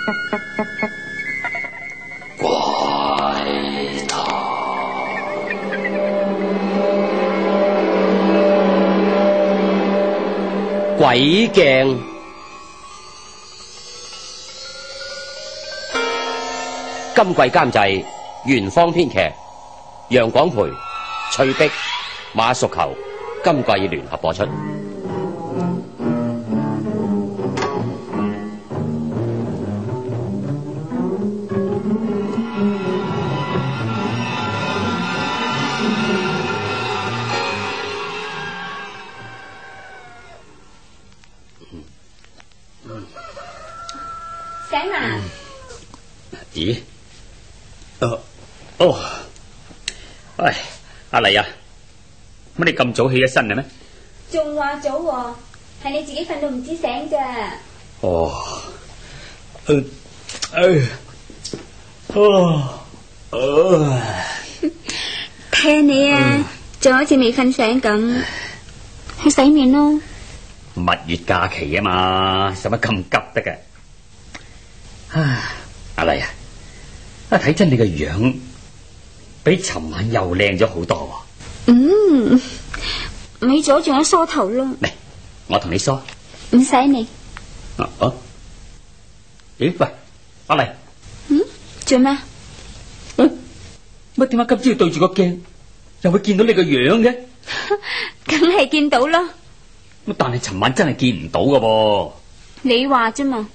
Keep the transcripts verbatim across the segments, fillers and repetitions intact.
怪談鬼鏡。今季監製元芳，編劇楊廣培、翠碧、馬淑球，今季聯合播出。 醒啦？ 咦？哦哦，喂，阿麗啊，乜你咁早起咗身嘅咩？ 仲話早喎，係你自己瞓到唔知醒咋。 哦，誒，誒，哦，哦， 睇你啊，仲好似未瞓醒咁，去洗面咯。 蜜月假期啊嘛，使乜咁急得嘅？啊，阿麗啊，啊睇真你個樣比尋晚又靚咗好多喎。 嗯，美咗仲有梳頭咯。 嚟，我同你梳。 唔使你。 啊啊！咦喂，阿麗。 嗯？做咩？ 嗯？乜點解今朝要對住個鏡，又會見到你個樣嘅？ 梗係見到咯。 但係尋晚真係見唔到噶噃。 你話啫嘛。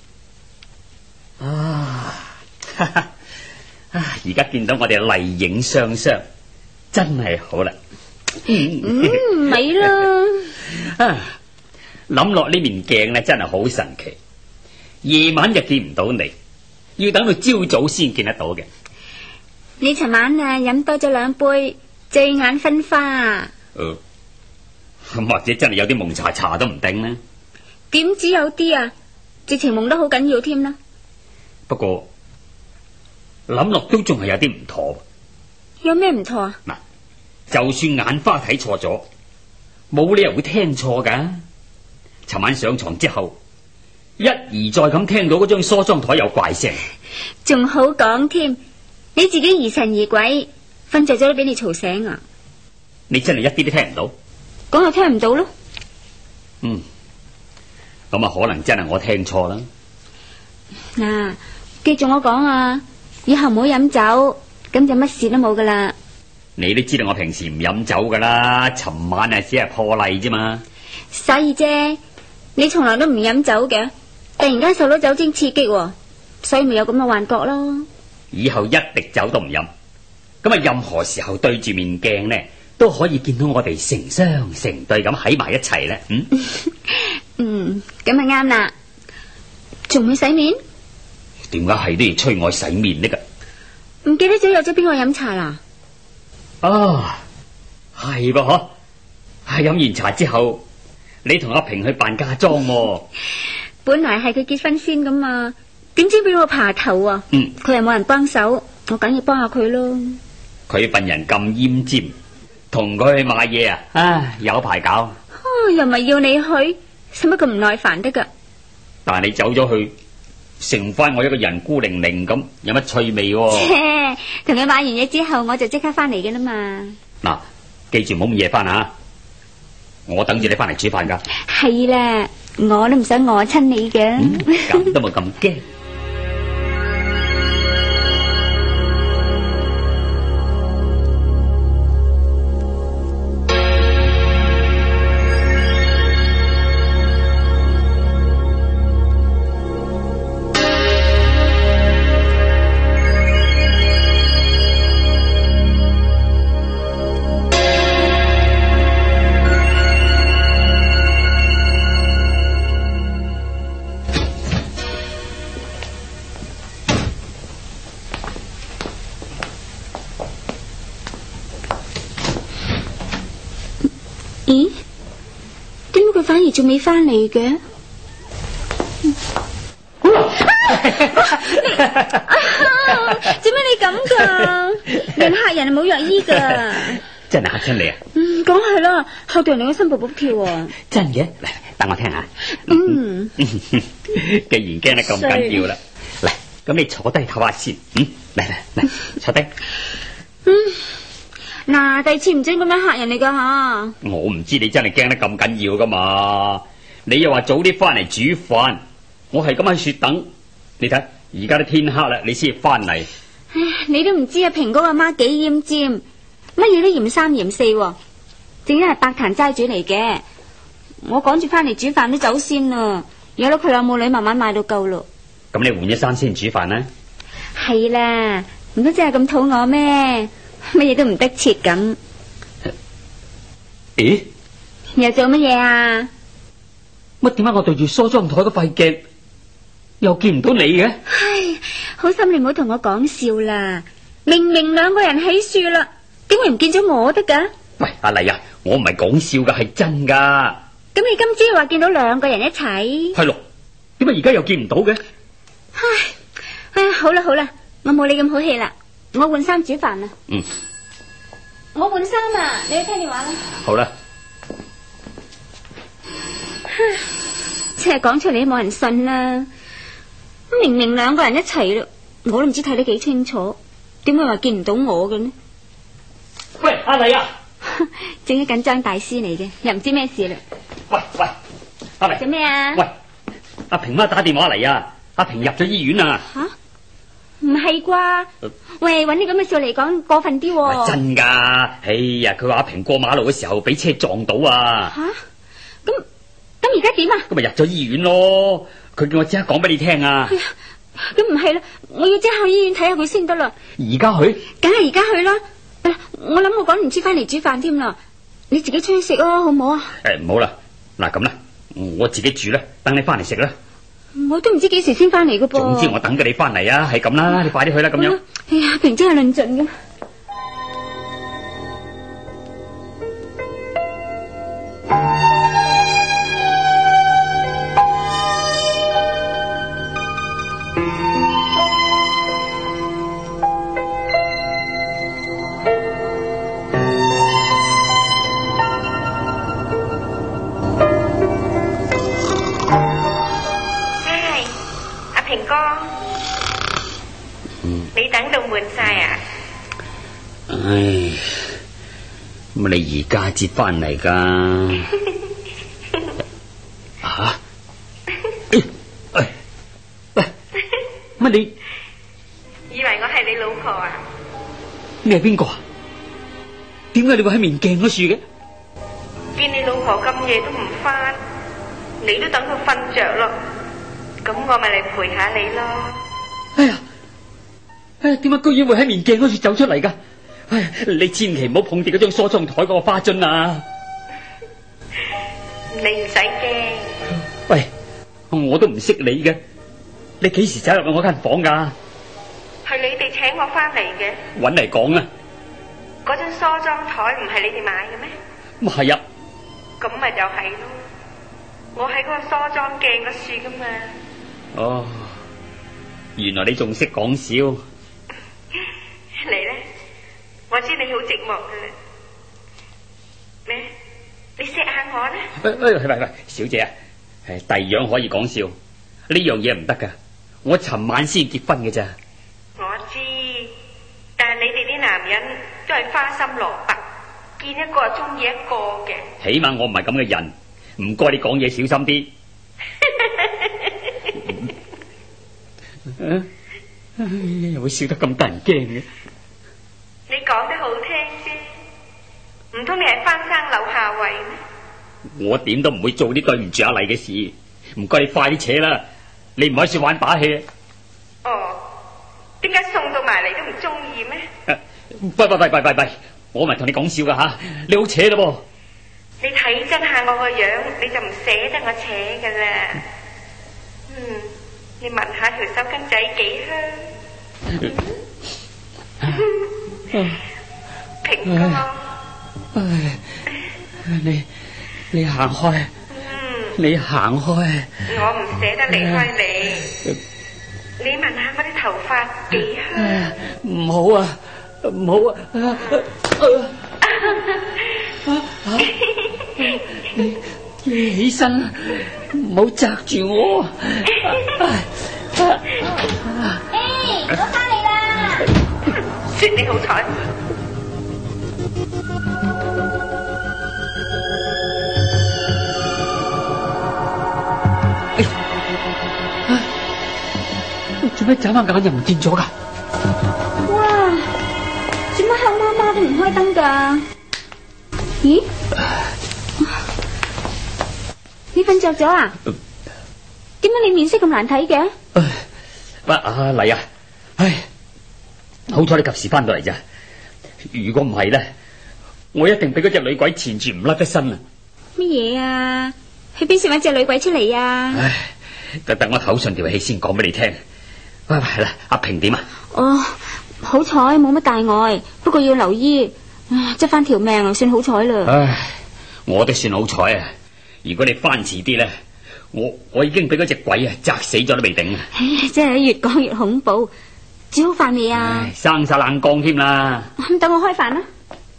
啊！啊！而家見到我哋麗影雙雙，真係好啦。 嗯，咪咯。 啊！諗落呢面鏡咧，真係好神奇。夜晚就見唔到你，要等到朝早先見得到嘅。 你尋晚啊飲多咗兩杯，醉眼昏花。 誒，咁或者真係有啲蒙查查都唔定呢。 點知有啲啊，直情蒙得好緊要添啦。 不過諗落都仲係有啲唔妥。 有咩唔妥啊？ 嗱，就算眼花睇錯咗，冇理由會聽錯噶。尋晚上床之後，一而再咁聽到嗰張梳妝台有怪聲， 仲好講添。你自己疑神疑鬼，瞓着咗都俾你嘈醒啊！ 你真係一啲都聽唔到？ 講係聽唔到咯。 嗯，咁啊可能真係我聽錯啦。 嗱、啊，記住我講啊，以後唔好飲酒，咁就乜事都冇噶啦。 你都知道我平時唔飲酒噶啦，尋晚啊只係破例啫嘛。 所以啫，你從來都唔飲酒嘅，突然間受到酒精刺激，所以咪有咁嘅幻覺咯。 以後一滴酒都唔飲，咁啊任何時候對住面鏡呢，都可以見到我哋成雙成對咁喺埋一齊咧。嗯， 嗯，咁咪啱啦。仲未洗面？ 點解係都要催我洗面呢？噶唔記得咗有咗邊個飲茶啦？ 啊，係噃嗬，係飲完茶之後，你同阿平去辦嫁妝。 本來係佢結婚先噶嘛，點知俾我爬頭啊！ 嗯， 佢又冇人幫手，我梗要幫下佢咯。 佢份人咁奄尖，同佢去買嘢啊，唉，有排搞。 啊，又唔係要你去，使乜咁唔耐煩得噶？ 但係你走咗去，剩翻我一個人孤零零咁，有乜趣味？ 切，同佢買完嘢之後，我就即刻翻嚟嘅啦嘛。 嗱，記住唔好咁夜翻啊！我等住你翻嚟煮飯噶。 係啦，我都唔想餓親你嘅。 咁、嗯、都冇咁驚。 咦？點解佢反而仲未翻嚟嘅？做咩你咁噶？連客人冇藥醫噶。 真係嚇親你啊！ 嗯，講係啦，嚇到人哋個心卜卜跳啊！ 真嘅，嚟等我聽下。 嗯， 既然驚得咁緊要啦，嚟咁你坐低唞下先。嗯，嚟嚟嚟，坐低。 嗯，嗱，第二次唔准咁樣嚇人嚟噶吓。 我唔知你真係驚得咁緊要噶嘛？你又話早啲翻嚟煮飯，我係咁喺雪等。你睇而家都天黑啦，你先翻嚟。 唉，你都唔知阿平哥阿媽幾奄尖，乜嘢都嫌三嫌四，正因係百壇齋主嚟嘅。我趕住翻嚟煮飯都走先啦，有得佢兩母女慢慢買到夠咯。 咁你換咗衫先煮飯啦。 係啦，唔通真係咁肚餓咩？乜嘢都唔得切咁。 咦？ 又做乜嘢啊？ 乜點解我對住梳妝台嗰塊鏡又見唔到你嘅？ 唉，好心你唔好同我講笑啦！明明兩個人起樹啦，點會唔見咗我得噶？ 喂，阿麗啊，我唔係講笑噶，係真噶。 咁你今朝話見到兩個人一齊？ 係咯，點解而家又見唔到嘅？ 唉，唉，好啦好啦，我冇你咁好氣啦，我換衫煮飯啦。 嗯， 我換衫啊，你去聽電話啦。 好啦。 即係講出嚟都冇人信啦。明明兩個人一齊咯，我都唔知睇得幾清楚，點會話見唔到我嘅呢？ 喂，阿麗啊， 正一緊張大師嚟嘅，又唔知咩事啦。 喂喂，阿麗做咩啊？ 喂，阿平媽打電話嚟啊，阿平入咗醫院啊。 吓？唔係啩？喂，搵啲咁嘅事嚟講過分啲喎。 真噶，哎呀，佢話阿平過馬路嘅時候俾車撞到啊。 吓？咁咁而家點啊？ 咁咪入咗醫院咯。佢叫我即刻講俾你聽啊。 咁唔係啦，我要即刻去醫院睇下佢先得啦。 而家去？ 梗係而家去啦。我諗我趕唔切翻嚟煮飯添啦，你自己出去食啊，好唔好啊？ 誒，唔好啦，嗱咁啦，我自己煮啦，等你翻嚟食啦。 我都唔知幾時先翻嚟噶噃。 總之我等緊你翻嚟啊，係咁啦，你快啲去啦，咁樣。 哎呀，平真係論盡噶。 你等到悶晒啊！ 唉，咁你而家接翻嚟噶？吓？喂喂，乜你以為我係你老婆啊？ 你係邊個啊？點解你會喺面鏡嗰處嘅？ 見你老婆咁夜都唔翻，你都等佢瞓着咯，咁我咪嚟陪下你咯。 哎呀！哎呀，點解居然會喺面鏡嗰處走出嚟噶？哎呀，你千祈唔好碰跌嗰張梳妝台嗰個花樽啊！ 你唔使驚。 喂，我都唔識你嘅，你幾時走入去我間房噶？ 係你哋請我翻嚟嘅。 搵嚟講啊！ 嗰張梳妝台唔係你哋買嘅咩？ 咁係啊。 咁咪就係咯，我喺嗰個梳妝鏡嗰處噶嘛。 哦，原來你仲識講笑。 嚟咧，我知你好寂寞噶啦。咩？你錫下我啦。 喂喂喂喂，小姐啊，係第二樣可以講笑，呢樣嘢唔得噶。我尋晚先結婚嘅咋。 我知，但係你哋啲男人都係花心蘿蔔，見一個就中意一個嘅。 起碼我唔係咁嘅人，唔該你講嘢小心啲。嗯嗯、又會笑得咁得人驚嘅？ 你講得好聽啫，唔通你係翻生柳下惠咩？ 我點都唔會做啲對唔住阿麗嘅事，唔該你快啲扯啦，你唔可以說玩把戲。 哦，點解送到埋嚟都唔中意咩？ 喂喂喂喂喂喂，我咪同你講笑噶吓，你好扯咯噃。你睇真下我個樣，你就唔捨得我扯噶啦。嗯。你聞下條手巾仔幾香？平哥， 唉，你你行開， 嗯， 你行開， 我唔捨得離開你。你聞下我啲頭髮幾香？ 唔好啊，唔好啊！你你起身啦，唔好扎住我。 我翻嚟啦！ 算你好彩。 做咩眨下眼又唔見咗噶？ 哇！做乜黑媽媽都唔開燈噶？咦？你瞓着咗啊？點解你面色咁難睇嘅？ 喂，阿麗啊，唉，好彩你及時翻到嚟咋，如果唔係咧，我一定俾嗰隻女鬼纏住唔甩得身啊！ 乜嘢啊？去邊搵一隻女鬼出嚟啊？ 唉，就等我唞順條氣先講俾你聽。喂喂，係啦，阿平點啊？ 哦，好彩冇乜大礙，不過要留醫，執翻條命啊，算好彩啦。 唉，我都算好彩啊！如果你翻遲啲咧，我我已經俾嗰隻鬼啊砸死咗都未定啊！ 唉，真係越講越恐怖。煮好飯未啊？ 生晒冷光添啦。 咁等我開飯啦。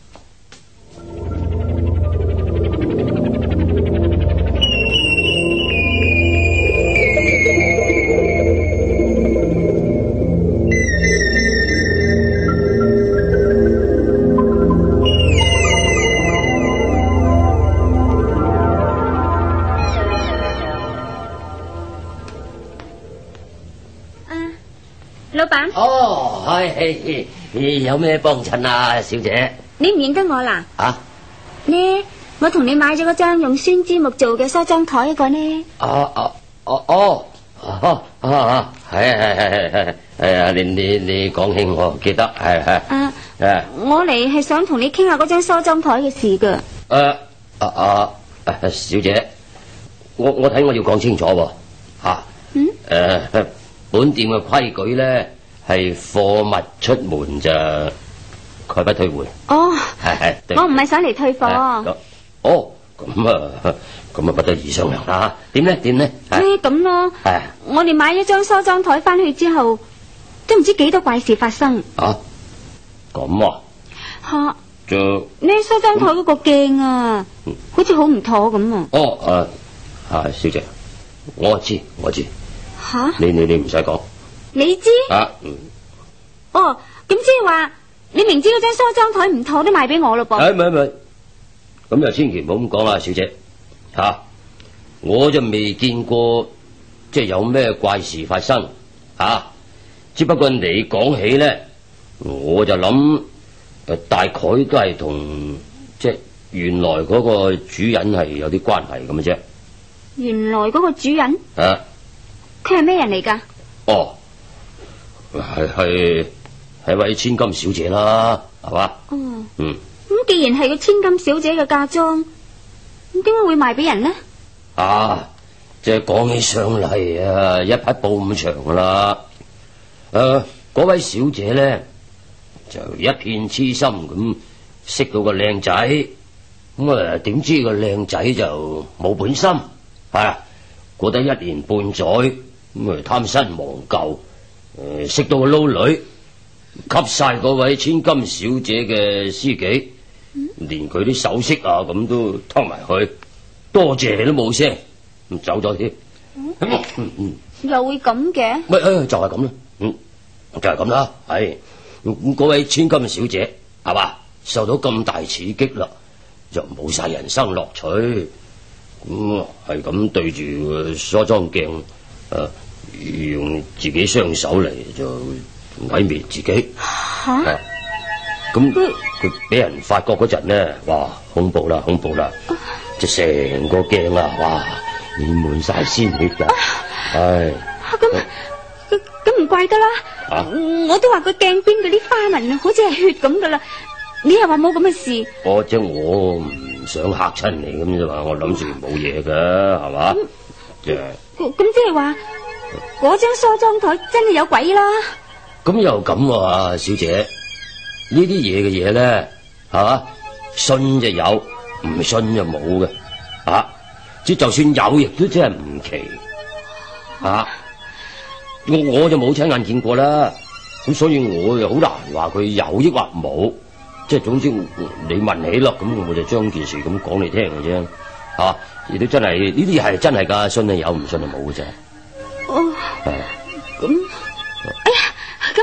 老闆， 哦，係有咩幫襯啊，小姐？ 你唔認得我啦？ 啊？ 呢，我同你買咗嗰張用酸枝木做嘅梳妝台一個呢。 哦哦哦哦哦哦，係係係係係啊！你你你講起我記得係係。 啊誒， 我嚟係想同你傾下嗰張梳妝台嘅事噶。 誒啊啊，小姐，我我睇我要講清楚喎，吓。 嗯。 誒。本店嘅規矩咧係貨物出門就概不退換。 哦， 係係， 我唔係想嚟退貨。 哦，咁啊，咁啊不得而商量啦。點咧？點咧？ 誒，咁咯。 係。我哋買咗張梳妝台翻去之後，都唔知幾多怪事發生。 啊？咁啊？ 吓。 就呢梳妝台嗰個鏡啊，好似好唔妥咁啊。 哦，誒，啊，小姐，我知我知。 吓！ 你你你唔使講， 你知啊？嗯、 哦，咁即係話你明知嗰張梳妝台唔妥都賣俾我咯噃？ 誒，唔係唔係，咁又千祈唔好咁講啦，小姐吓、啊，我就未見過即係有咩怪事發生吓、啊，只不過你講起咧，我就諗誒，大概都係同即係原來嗰個主人係有啲關係咁嘅啫。 原來嗰個主人啊？ 佢係咩人嚟噶？ 哦，係係係位千金小姐啦，係嘛？ 哦， 嗯。 咁既然係個千金小姐嘅嫁妝，咁點解會賣俾人呢？ 啊，即係講起上嚟啊，一匹布咁長噶啦。誒、呃，嗰位小姐咧就一片痴心咁識到個靚仔，咁啊點知個靚仔就冇本心，係過得一年半載。咁啊貪新忘舊，誒、呃、識到個撈女，吸晒嗰位千金小姐嘅私己，嗯、連佢啲首飾啊咁都偷埋去，多謝都冇聲，咁走咗添。嗯嗯嗯、 又會咁嘅？ 喂，誒就係咁啦，嗯就係咁啦，係咁嗰位千金小姐係嘛，受到咁大刺激啦，就冇晒人生樂趣，咁係咁對住梳妝鏡。誒、啊，用自己雙手嚟就毀滅自己。吓！咁佢俾人發覺嗰陣咧，哇，恐怖啦，恐怖啦！即係成個鏡啊，哇，染滿晒鮮血噶。唉， 咁咁唔怪得啦。啊、我都話個鏡邊嗰啲花紋啊，好似係血咁噶啦。你又話冇咁嘅事？ 我即係我唔想嚇親你咁啫嘛，我諗住冇嘢噶，係嘛？即係。 咁即係話嗰張梳妝台真係有鬼啦！ 咁又咁啊，小姐，呢啲嘢嘅嘢咧，吓信就有，唔信就冇嘅，吓即就算有，亦都真係唔奇，吓我我就冇親眼見過啦，咁所以我又好難話佢有抑或冇，即係總之你問起咯，咁我就將件事咁講你聽嘅啫，吓。亦都真係呢啲係真係噶，信係有，唔信係冇嘅啫。 哦，咁，哎呀，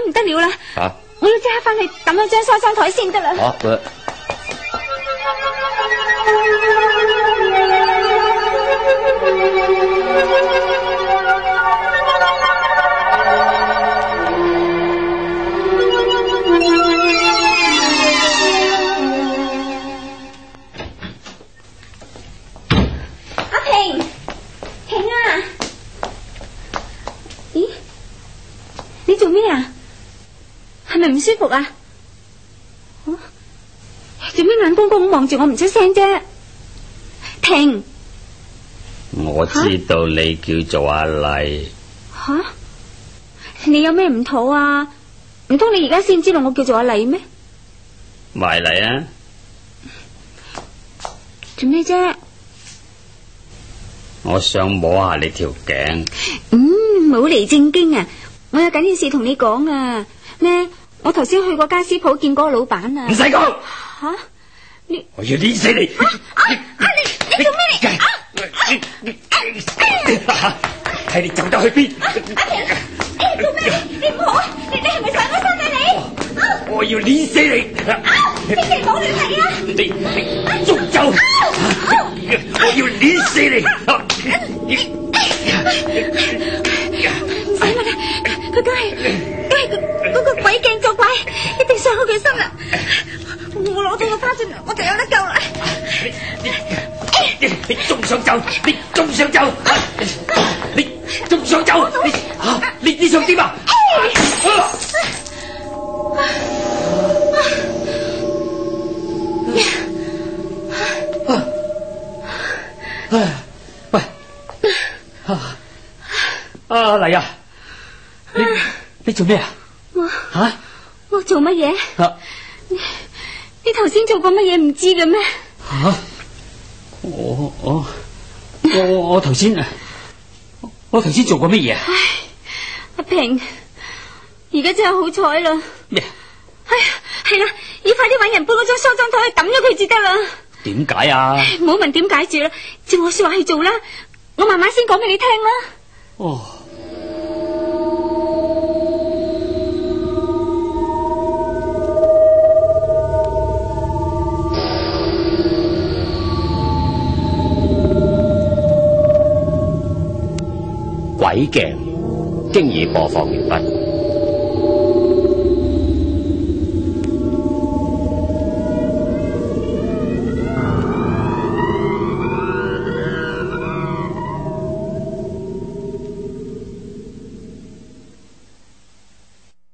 唔得了啦！ 啊！ 我要即刻翻去抌咗張梳妝台先得啦。 好、啊。 阿平，平啊！咦，你做咩啊？係咪唔舒服啊？做咩眼光光咁望住我唔出聲啫？平， 我知道你叫做阿麗。 吓、啊？你有咩唔妥啊？唔通你而家先知道我叫做阿麗咩？ 埋嚟啊！ 做咩啫？ 我想摸下你條頸。 嗯，冇嚟正經啊！我有緊要事同你講啊！咩？我頭先去過家私鋪見嗰個老闆啊！ 唔使講。 吓？你我要捏死你！ 啊啊！你你做咩嚟？ 睇你走得去邊？ 阿平，你做咩？你唔好！你你係咪想我傷你？ 我要捏死你！ 千祈唔好亂嚟啊！ 你你捉走！我要捏死你！ 唔使啦，佢梗係梗係嗰個鬼鏡作怪，一定傷好佢心啦！我攞到個花樽，我就有得救啦！ 你你仲想走？你仲想走？你仲想走？你啊！你你想點啊？喂，啊啊嚟啊！你你做咩啊？ 我吓？ 我做乜嘢？ 啊！ 你你頭先做過乜嘢唔知嘅咩？ 吓！我我我我頭先我頭先做過乜嘢啊？ 唉，阿平，而家真係好彩啦！ 咩？ 哎呀，係啦，要快啲搵人搬嗰張梳妝台去抌咗佢至得啦！ 點解啊？ 唔好問點解住啦，照我說話去做啦，我慢慢先講俾你聽啦。 哦。 鬼鏡經已播放完畢。